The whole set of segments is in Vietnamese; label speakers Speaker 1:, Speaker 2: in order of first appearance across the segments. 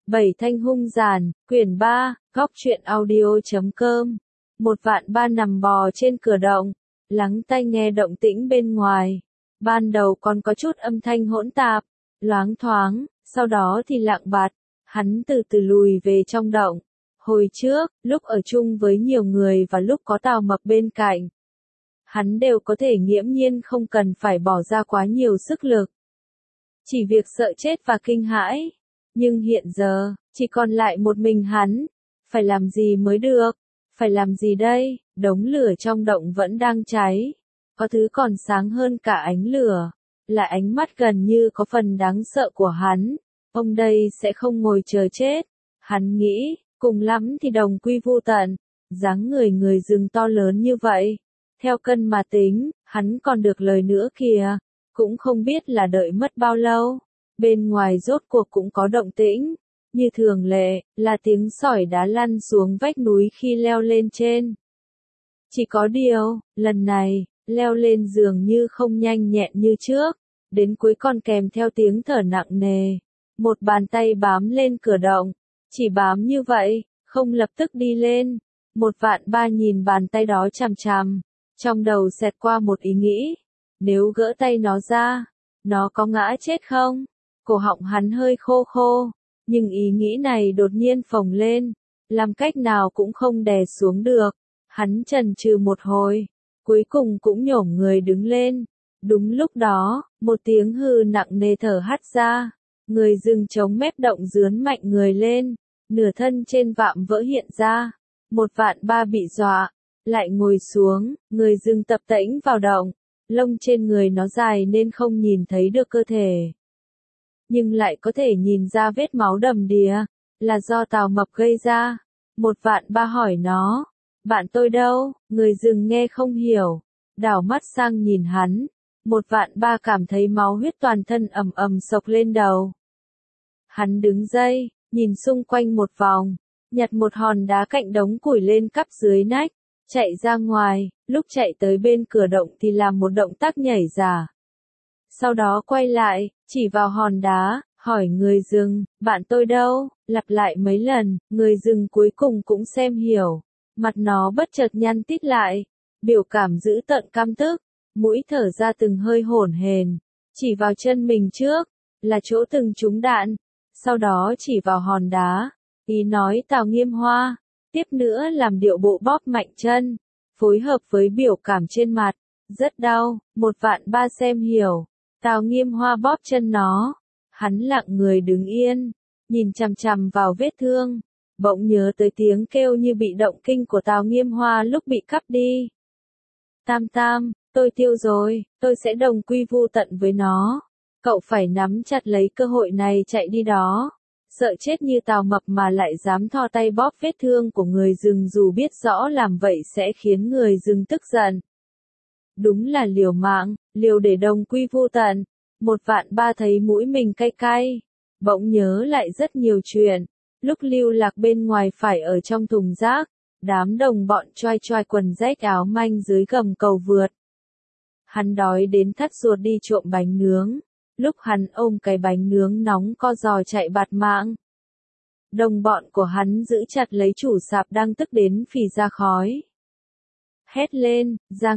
Speaker 1: Bảy thanh hung giàn, quyển 3, góc truyện audio.com. Một vạn ba nằm bò trên cửa động, lắng tai nghe động tĩnh bên ngoài. Ban đầu còn có chút âm thanh hỗn tạp, loáng thoáng, sau đó thì lặng bặt. Hắn từ từ lùi về trong động. Hồi trước, lúc ở chung với nhiều người và lúc có Tào Mập bên cạnh, hắn đều có thể nghiễm nhiên không cần phải bỏ ra quá nhiều sức lực. Chỉ việc sợ chết và kinh hãi. Nhưng hiện giờ, chỉ còn lại một mình hắn. Phải làm gì mới được? Phải làm gì đây? Đống lửa trong động vẫn đang cháy. Có thứ còn sáng hơn cả ánh lửa. Là ánh mắt gần như có phần đáng sợ của hắn. Ông đây sẽ không ngồi chờ chết. Hắn nghĩ, cùng lắm thì đồng quy vu tận. Dáng người rừng to lớn như vậy. Theo cân mà tính, hắn còn được lời nữa kìa. Cũng không biết là đợi mất bao lâu. Bên ngoài rốt cuộc cũng có động tĩnh. Như thường lệ, là tiếng sỏi đá lăn xuống vách núi khi leo lên trên. Chỉ có điều, lần này, leo lên dường như không nhanh nhẹn như trước. Đến cuối còn kèm theo tiếng thở nặng nề. Một bàn tay bám lên cửa động. Chỉ bám như vậy, không lập tức đi lên. Một vạn ba nhìn bàn tay đó chằm chằm. Trong đầu xẹt qua một ý nghĩ. Nếu gỡ tay nó ra, nó có ngã chết không? Cổ họng hắn hơi khô khô. Nhưng ý nghĩ này đột nhiên phồng lên. Làm cách nào cũng không đè xuống được. Hắn chần chừ một hồi. Cuối cùng cũng nhổm người đứng lên. Đúng lúc đó, một tiếng hư nặng nề thở hắt ra. Người rừng chống mép động dướn mạnh người lên. Nửa thân trên vạm vỡ hiện ra. Một vạn ba bị dọa. Lại ngồi xuống, người rừng tập tễnh vào động. Lông trên người nó dài nên không nhìn thấy được cơ thể. Nhưng lại có thể nhìn ra vết máu đầm đìa. Là do Tào Mập gây ra. Một vạn ba hỏi nó. Bạn tôi đâu? Người rừng nghe không hiểu. Đảo mắt sang nhìn hắn. Một vạn ba cảm thấy máu huyết toàn thân ầm ầm xộc lên đầu. Hắn đứng dậy, nhìn xung quanh một vòng. Nhặt một hòn đá cạnh đống củi lên cắp dưới nách. Chạy ra ngoài, lúc chạy tới bên cửa động thì làm một động tác nhảy giả. Sau đó quay lại, chỉ vào hòn đá, hỏi người rừng, bạn tôi đâu? Lặp lại mấy lần, người rừng cuối cùng cũng xem hiểu. Mặt nó bất chợt nhăn tít lại, biểu cảm dữ tợn căm tức, mũi thở ra từng hơi hổn hển, chỉ vào chân mình trước, là chỗ từng trúng đạn. Sau đó chỉ vào hòn đá, ý nói Tào Nghiêm Hoa. Tiếp nữa làm điệu bộ bóp mạnh chân, phối hợp với biểu cảm trên mặt, rất đau. Một vạn ba xem hiểu. Tào Nghiêm Hoa bóp chân nó. Hắn lặng người đứng yên, nhìn chằm chằm vào vết thương. Bỗng nhớ tới tiếng kêu như bị động kinh của Tào Nghiêm Hoa lúc bị cắp đi. Tam Tam, tôi tiêu rồi, tôi sẽ đồng quy vu tận với nó. Cậu phải nắm chặt lấy cơ hội này chạy đi đó. Sợ chết như Tào Mập mà lại dám thò tay bóp vết thương của người rừng dù biết rõ làm vậy sẽ khiến người rừng tức giận. Đúng là liều mạng, liều để đồng quy vu tận. Một vạn ba thấy mũi mình cay cay. Bỗng nhớ lại rất nhiều chuyện. Lúc lưu lạc bên ngoài phải ở trong thùng rác. Đám đồng bọn choai choai quần rách áo manh dưới gầm cầu vượt. Hắn đói đến thắt ruột đi trộm bánh nướng. Lúc hắn ôm cái bánh nướng nóng co giò chạy bạt mạng. Đồng bọn của hắn giữ chặt lấy chủ sạp đang tức đến phì ra khói. Hét lên,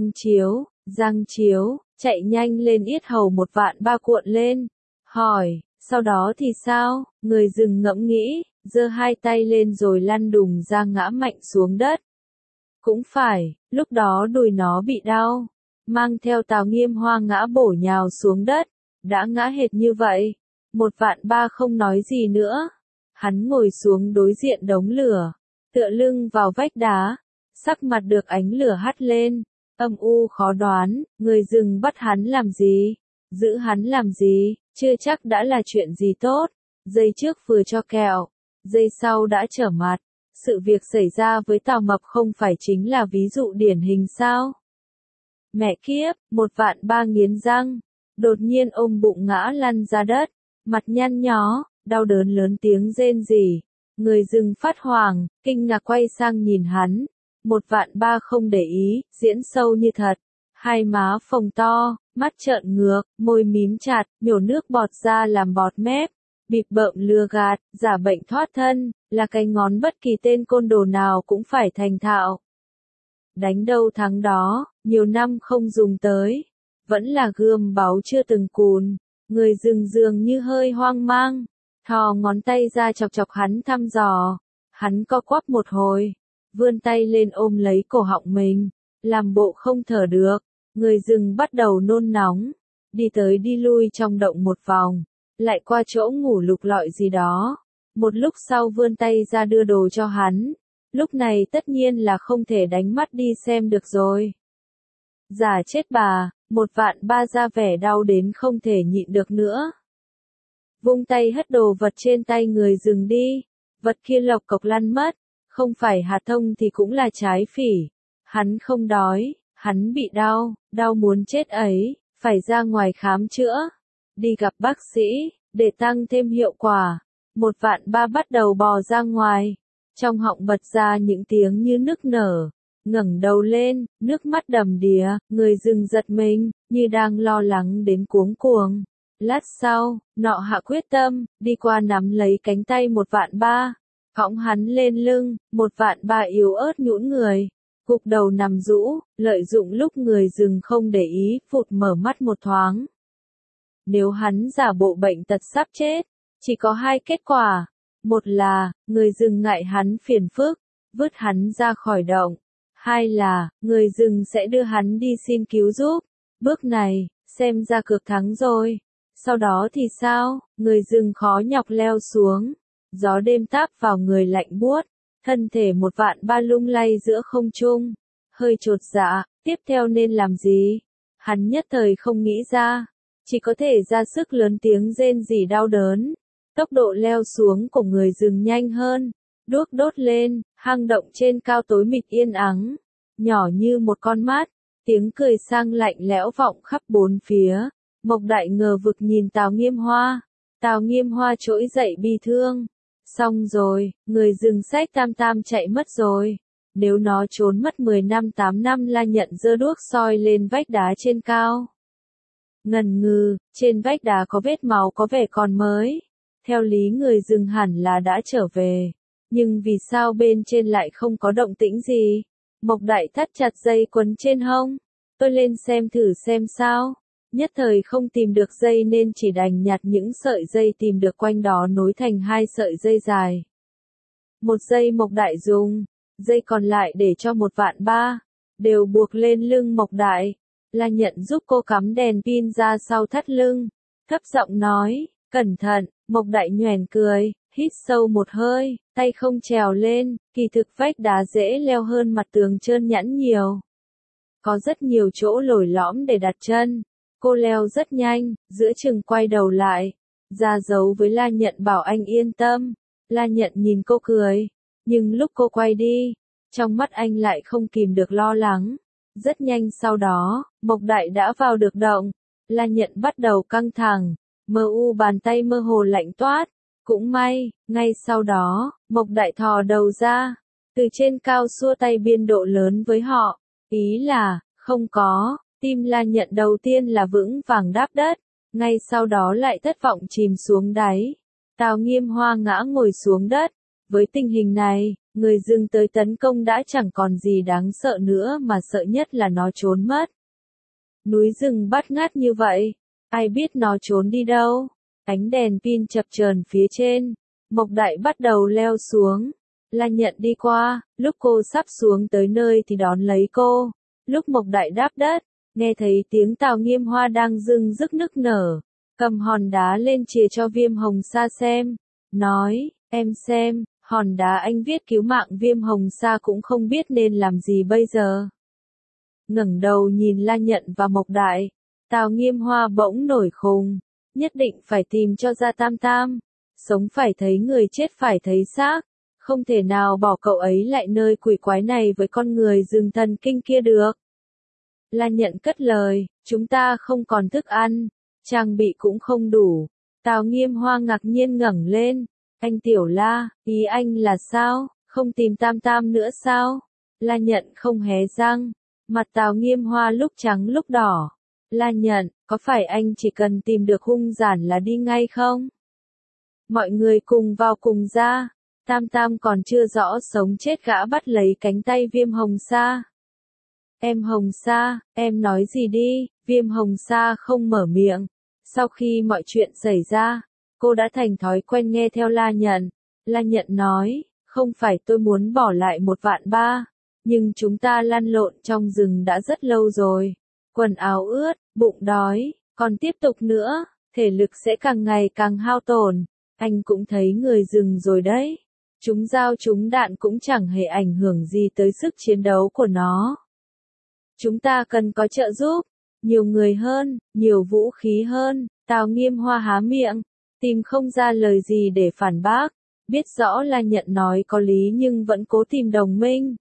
Speaker 1: Giang Chiếu, chạy nhanh lên yết hầu một vạn ba cuộn lên. Hỏi, sau đó thì sao? Người rừng ngẫm nghĩ, giơ hai tay lên rồi lăn đùng ra ngã mạnh xuống đất. Cũng phải, lúc đó đùi nó bị đau. Mang theo Tào Nghiêm Hoa ngã bổ nhào xuống đất. Đã ngã hệt như vậy. Một vạn ba không nói gì nữa. Hắn ngồi xuống đối diện đống lửa. Tựa lưng vào vách đá. Sắc mặt được ánh lửa hắt lên. Âm u khó đoán. Người rừng bắt hắn làm gì? Giữ hắn làm gì? Chưa chắc đã là chuyện gì tốt. Giây trước vừa cho kẹo. Giây sau đã trở mặt. Sự việc xảy ra với Tào Mập không phải chính là ví dụ điển hình sao? Mẹ kiếp, một vạn ba nghiến răng. Đột nhiên ôm bụng ngã lăn ra đất, mặt nhăn nhó, đau đớn lớn tiếng rên rỉ. Người rừng phát hoảng, kinh ngạc quay sang nhìn hắn. Một vạn ba không để ý, diễn sâu như thật. Hai má phồng to, mắt trợn ngược, môi mím chặt, nhổ nước bọt ra làm bọt mép. bịp bợm lừa gạt, giả bệnh thoát thân, là cái ngón bất kỳ tên côn đồ nào cũng phải thành thạo. Đánh đâu thắng đó, nhiều năm không dùng tới, vẫn là gươm báu chưa từng cùn, người rừng dường như hơi hoang mang, thò ngón tay ra chọc chọc hắn thăm dò, hắn co quắp một hồi, vươn tay lên ôm lấy cổ họng mình, làm bộ không thở được, người rừng bắt đầu nôn nóng, đi tới đi lui trong động một vòng, lại qua chỗ ngủ lục lọi gì đó, một lúc sau vươn tay ra đưa đồ cho hắn, lúc này tất nhiên là không thể đánh mắt đi xem được rồi. Giả chết bà, 1.300.000 ra vẻ đau đến không thể nhịn được nữa. Vung tay hất đồ vật trên tay người rừng đi, vật kia lộc cộc lăn mất, không phải hạt thông thì cũng là trái phỉ. Hắn không đói, hắn bị đau, đau muốn chết ấy, phải ra ngoài khám chữa, đi gặp bác sĩ, để tăng thêm hiệu quả. 1.300.000 bắt đầu bò ra ngoài, trong họng bật ra những tiếng như nức nở, ngẩng đầu lên, nước mắt đầm đìa, người rừng giật mình, như đang lo lắng đến cuống cuồng. Lát sau, nọ hạ quyết tâm, đi qua nắm lấy cánh tay 1.300.000, cõng hắn lên lưng, 1.300.000 yếu ớt nhũn người, gục đầu nằm rũ, lợi dụng lúc người rừng không để ý, phụt mở mắt một thoáng. Nếu hắn giả bộ bệnh tật sắp chết, chỉ có hai kết quả. Một là, người rừng ngại hắn phiền phức, vứt hắn ra khỏi động. Hai là, người rừng sẽ đưa hắn đi xin cứu giúp. Bước này, xem ra cược thắng rồi. Sau đó thì sao? Người rừng khó nhọc leo xuống. Gió đêm táp vào người lạnh buốt. Thân thể 1.300.000 lung lay giữa không trung. Hơi chột dạ, tiếp theo nên làm gì? Hắn nhất thời không nghĩ ra. Chỉ có thể ra sức lớn tiếng rên rỉ đau đớn. Tốc độ leo xuống của người rừng nhanh hơn. Đuốc đốt lên, hang động trên cao tối mịt yên ắng. Nhỏ như một con mắt. Tiếng cười sang lạnh lẽo vọng khắp bốn phía. Mộc Đại ngờ vực nhìn Tào Nghiêm Hoa. Tào Nghiêm Hoa trỗi dậy bi thương. Xong rồi, người rừng xách tam tam chạy mất rồi. Nếu nó trốn mất 10 năm 8 năm La Nhận giơ đuốc soi lên vách đá trên cao. Ngần ngừ, trên vách đá có vết máu có vẻ còn mới. Theo lý người rừng hẳn là đã trở về. Nhưng vì sao bên trên lại không có động tĩnh gì? Mộc Đại thắt chặt dây quấn trên hông. Tôi lên xem thử xem sao. Nhất thời không tìm được dây nên chỉ đành nhặt những sợi dây tìm được quanh đó nối thành hai sợi dây dài. Một dây Mộc Đại dùng, dây còn lại để cho 1.300.000, đều buộc lên lưng Mộc Đại. La Nhận giúp cô cắm đèn pin ra sau thắt lưng, thấp giọng nói, cẩn thận. Mộc Đại nhoẻn cười, hít sâu một hơi, tay không trèo lên, kỳ thực vách đá dễ leo hơn mặt tường trơn nhẵn nhiều. Có rất nhiều chỗ lồi lõm để đặt chân. Cô leo rất nhanh, giữa chừng quay đầu lại, ra dấu với La Nhận bảo anh yên tâm. La Nhận nhìn cô cười, nhưng lúc cô quay đi, trong mắt anh lại không kìm được lo lắng. Rất nhanh sau đó, Mộc Đại đã vào được động, La Nhận bắt đầu căng thẳng, bàn tay mơ hồ lạnh toát. Cũng may, ngay sau đó, Mộc Đại thò đầu ra, từ trên cao xua tay biên độ lớn với họ, ý là, không có. Tim La Nhận đầu tiên là vững vàng đáp đất, ngay sau đó lại thất vọng chìm xuống đáy. Tào Nghiêm Hoa ngã ngồi xuống đất. Với tình hình này, người rừng tới tấn công đã chẳng còn gì đáng sợ nữa mà sợ nhất là nó trốn mất. Núi rừng bát ngát như vậy, ai biết nó trốn đi đâu. Ánh đèn pin chập chờn phía trên, Mộc Đại bắt đầu leo xuống. La Nhận đi qua, lúc cô sắp xuống tới nơi thì đón lấy cô. Lúc Mộc Đại đáp đất, nghe thấy tiếng Tào Nghiêm Hoa đang dưng dứt nức nở, cầm hòn đá lên chìa cho Viêm Hồng Sa xem, nói, em xem, hòn đá anh viết cứu mạng Viêm Hồng Sa cũng không biết nên làm gì bây giờ. Ngẩng đầu nhìn La Nhận và Mộc Đại, Tào Nghiêm Hoa bỗng nổi khùng, nhất định phải tìm cho ra Tam Tam, sống phải thấy người chết phải thấy xác, không thể nào bỏ cậu ấy lại nơi quỷ quái này với con người rừng thần kinh kia được. La Nhận cất lời, chúng ta không còn thức ăn, trang bị cũng không đủ. Tào Nghiêm Hoa ngạc nhiên ngẩng lên, anh Tiểu La, ý anh là sao, không tìm Tam Tam nữa sao? La Nhận không hé răng, mặt Tào Nghiêm Hoa lúc trắng lúc đỏ. La Nhận, có phải anh chỉ cần tìm được hung giản là đi ngay không? Mọi người cùng vào cùng ra. Tam Tam còn chưa rõ sống chết gã bắt lấy cánh tay Viêm Hồng Sa. Em Hồng Sa, em nói gì đi, Viêm Hồng Sa không mở miệng. Sau khi mọi chuyện xảy ra, cô đã thành thói quen nghe theo La Nhận. La Nhận nói, không phải tôi muốn bỏ lại 1.300.000, nhưng chúng ta lăn lộn trong rừng đã rất lâu rồi. Quần áo ướt, bụng đói, còn tiếp tục nữa, thể lực sẽ càng ngày càng hao tổn. Anh cũng thấy người rừng rồi đấy. Chúng dao chúng đạn cũng chẳng hề ảnh hưởng gì tới sức chiến đấu của nó. Chúng ta cần có trợ giúp, nhiều người hơn, nhiều vũ khí hơn. Tào Nghiêm Hoa há miệng, tìm không ra lời gì để phản bác, biết rõ là nhận nói có lý nhưng vẫn cố tìm đồng minh.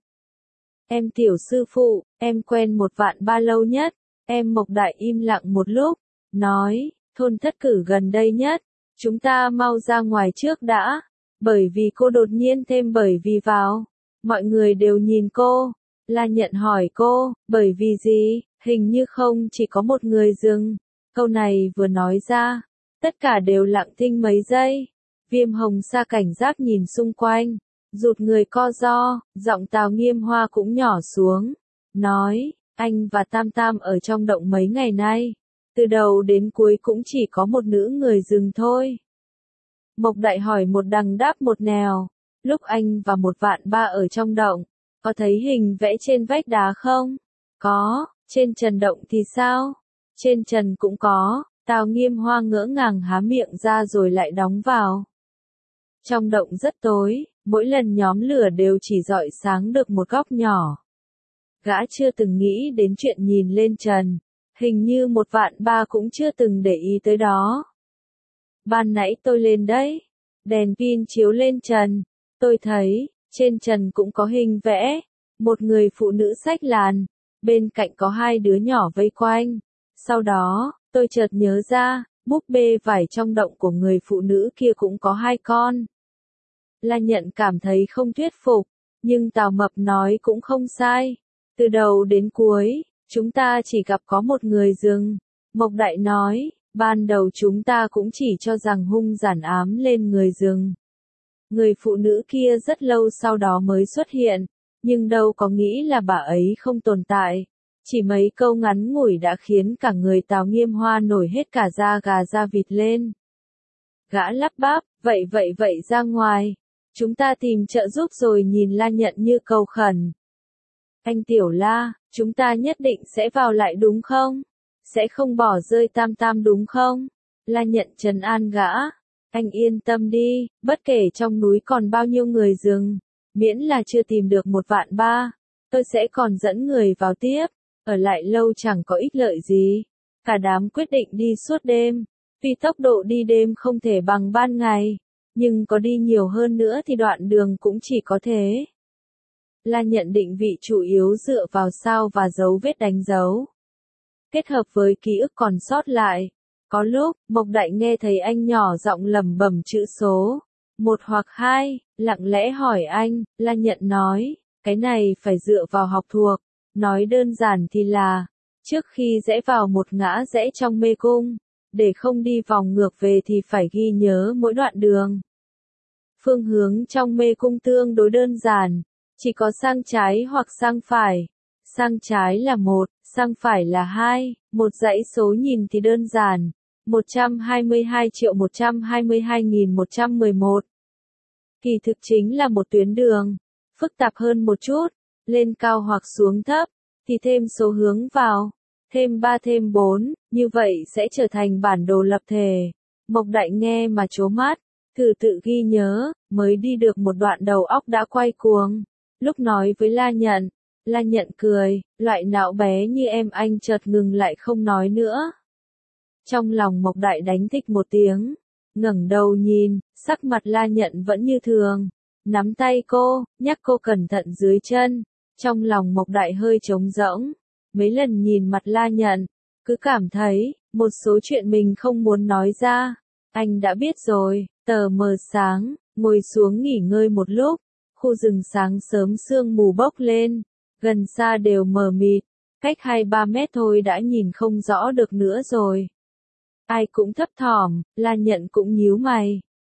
Speaker 1: Em tiểu sư phụ, em quen 1.300.000 lâu nhất. Em Mộc Đại im lặng một lúc, nói, thôn Thất Cử gần đây nhất, chúng ta mau ra ngoài trước đã. Bởi vì cô đột nhiên thêm bởi vì vào, mọi người đều nhìn cô. La Nhận hỏi cô, bởi vì gì, hình như không chỉ có một người dừng. Câu này vừa nói ra, tất cả đều lặng thinh mấy giây. Viêm Hồng Sa cảnh giác nhìn xung quanh, rụt người co ro, giọng Tào Nghiêm Hoa cũng nhỏ xuống, nói, anh và Tam Tam ở trong động mấy ngày nay, từ đầu đến cuối cũng chỉ có một nữ người dừng thôi. Mộc Đại hỏi một đằng đáp một nẻo, lúc anh và 1.300.000 ở trong động, có thấy hình vẽ trên vách đá không? Có, trên trần động thì sao? Trên trần cũng có. Tào Nghiêm Hoa ngỡ ngàng há miệng ra rồi lại đóng vào. Trong động rất tối, mỗi lần nhóm lửa đều chỉ rọi sáng được một góc nhỏ. Gã chưa từng nghĩ đến chuyện nhìn lên trần, hình như 1.300.000 cũng chưa từng để ý tới đó. Ban nãy tôi lên đấy, đèn pin chiếu lên trần, tôi thấy, trên trần cũng có hình vẽ, một người phụ nữ xách làn, bên cạnh có 2 đứa nhỏ vây quanh. Sau đó, tôi chợt nhớ ra, búp bê vải trong động của người phụ nữ kia cũng có 2 con. La Nhận cảm thấy không thuyết phục, nhưng Tào Mập nói cũng không sai. Từ đầu đến cuối, chúng ta chỉ gặp có một người rừng. Mộc Đại nói, ban đầu chúng ta cũng chỉ cho rằng hung giản ám lên người rừng. Người phụ nữ kia rất lâu sau đó mới xuất hiện, nhưng đâu có nghĩ là bà ấy không tồn tại. Chỉ mấy câu ngắn ngủi đã khiến cả người Tào Nghiêm Hoa nổi hết cả da gà da vịt lên. Gã lắp bắp, vậy ra ngoài. Chúng ta tìm trợ giúp rồi nhìn La Nhận như cầu khẩn. Anh Tiểu La, chúng ta nhất định sẽ vào lại đúng không? Sẽ không bỏ rơi Tam Tam đúng không? La Nhận trấn an gã. Anh yên tâm đi, bất kể trong núi còn bao nhiêu người rừng, miễn là chưa tìm được 1.300.000, tôi sẽ còn dẫn người vào tiếp. Ở lại lâu chẳng có ích lợi gì. Cả đám quyết định đi suốt đêm, vì tốc độ đi đêm không thể bằng ban ngày, nhưng có đi nhiều hơn nữa thì đoạn đường cũng chỉ có thế. La Nhận định vị chủ yếu dựa vào sao và dấu vết đánh dấu, kết hợp với ký ức còn sót lại. Có lúc, Mộc Đại nghe thấy anh nhỏ giọng lẩm bẩm chữ số 1 hoặc 2, lặng lẽ hỏi anh. La Nhận nói, cái này phải dựa vào học thuộc. Nói đơn giản thì là, trước khi rẽ vào một ngã rẽ trong mê cung, để không đi vòng ngược về thì phải ghi nhớ mỗi đoạn đường. Phương hướng trong mê cung tương đối đơn giản, chỉ có sang trái hoặc sang phải. Sang trái là 1, sang phải là 2, một dãy số nhìn thì đơn giản, 122.122.111. Kỳ thực chính là một tuyến đường, phức tạp hơn một chút. Lên cao hoặc xuống thấp, thì thêm số hướng vào, thêm 3 thêm 4, như vậy sẽ trở thành bản đồ lập thể. Mộc Đại nghe mà trố mắt, thử tự ghi nhớ, mới đi được một đoạn đầu óc đã quay cuồng. Lúc nói với La Nhận cười, loại não bé như em anh chợt ngừng lại không nói nữa. Trong lòng Mộc Đại đánh thích một tiếng, ngẩng đầu nhìn, sắc mặt La Nhận vẫn như thường, nắm tay cô, nhắc cô cẩn thận dưới chân. Trong lòng Mộc Đại hơi trống rỗng, mấy lần nhìn mặt La Nhận, cứ cảm thấy, một số chuyện mình không muốn nói ra. Anh đã biết rồi, tờ mờ sáng, ngồi xuống nghỉ ngơi một lúc, khu rừng sáng sớm sương mù bốc lên, gần xa đều mờ mịt, cách 2-3 mét thôi đã nhìn không rõ được nữa rồi. Ai cũng thấp thỏm, La Nhận cũng nhíu mày,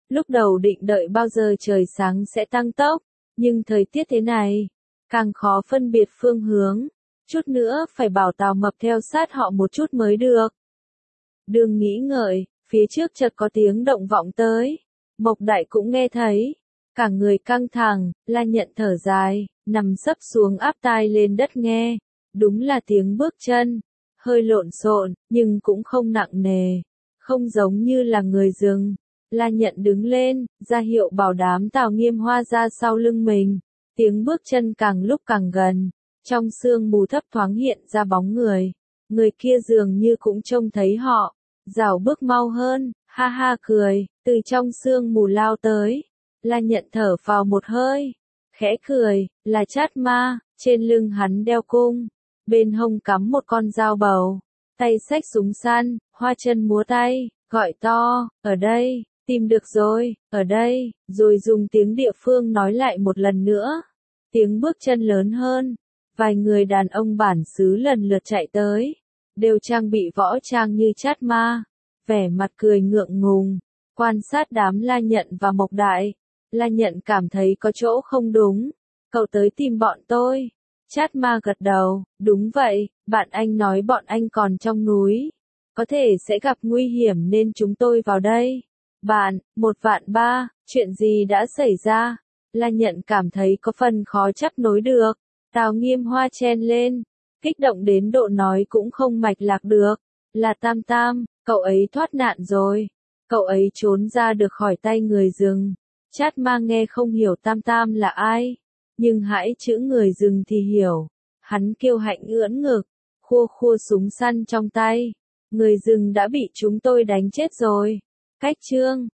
Speaker 1: Lúc đầu định đợi bao giờ trời sáng sẽ tăng tốc, nhưng thời tiết thế này, càng khó phân biệt phương hướng. Chút nữa phải bảo Tào Mập theo sát họ một chút mới được. Đường nghĩ ngợi, phía trước chợt có tiếng động vọng tới. Mộc Đại cũng nghe thấy. Cả người căng thẳng, La Nhận thở dài, nằm sấp xuống áp tai lên đất nghe. Đúng là tiếng bước chân, hơi lộn xộn, nhưng cũng không nặng nề, không giống như là người rừng. La Nhận đứng lên, ra hiệu bảo đám Tào Nghiêm Hoa ra sau lưng mình. Tiếng bước chân càng lúc càng gần, trong sương mù thấp thoáng hiện ra bóng người. Người kia dường như cũng trông thấy họ, rảo bước mau hơn, ha ha cười, từ trong sương mù lao tới. La Nhận thở vào một hơi, khẽ cười, là Chát Ma, trên lưng hắn đeo cung, bên hông cắm một con dao bầu, tay xách súng săn, hoa chân múa tay, gọi to, ở đây, tìm được rồi, ở đây, rồi dùng tiếng địa phương nói lại một lần nữa. Tiếng bước chân lớn hơn, vài người đàn ông bản xứ lần lượt chạy tới, đều trang bị võ trang như Chát Ma, vẻ mặt cười ngượng ngùng, quan sát đám La Nhận và Mộc Đại. La Nhận cảm thấy có chỗ không đúng. Cậu tới tìm bọn tôi. Chát Ma gật đầu, đúng vậy, bạn anh nói bọn anh còn trong núi. Có thể sẽ gặp nguy hiểm nên chúng tôi vào đây. Bạn, 1.300.000, chuyện gì đã xảy ra? La Nhận cảm thấy có phần khó chấp nối được. Tào Nghiêm Hoa chen lên, kích động đến độ nói cũng không mạch lạc được. Là Tam Tam, cậu ấy thoát nạn rồi. Cậu ấy trốn ra được khỏi tay người rừng. Chát Ma nghe không hiểu Tam Tam là ai, nhưng hãy chữ người rừng thì hiểu. Hắn kiêu hãnh ưỡn ngực, khua khua súng săn trong tay. Người rừng đã bị chúng tôi đánh chết rồi. Cách chương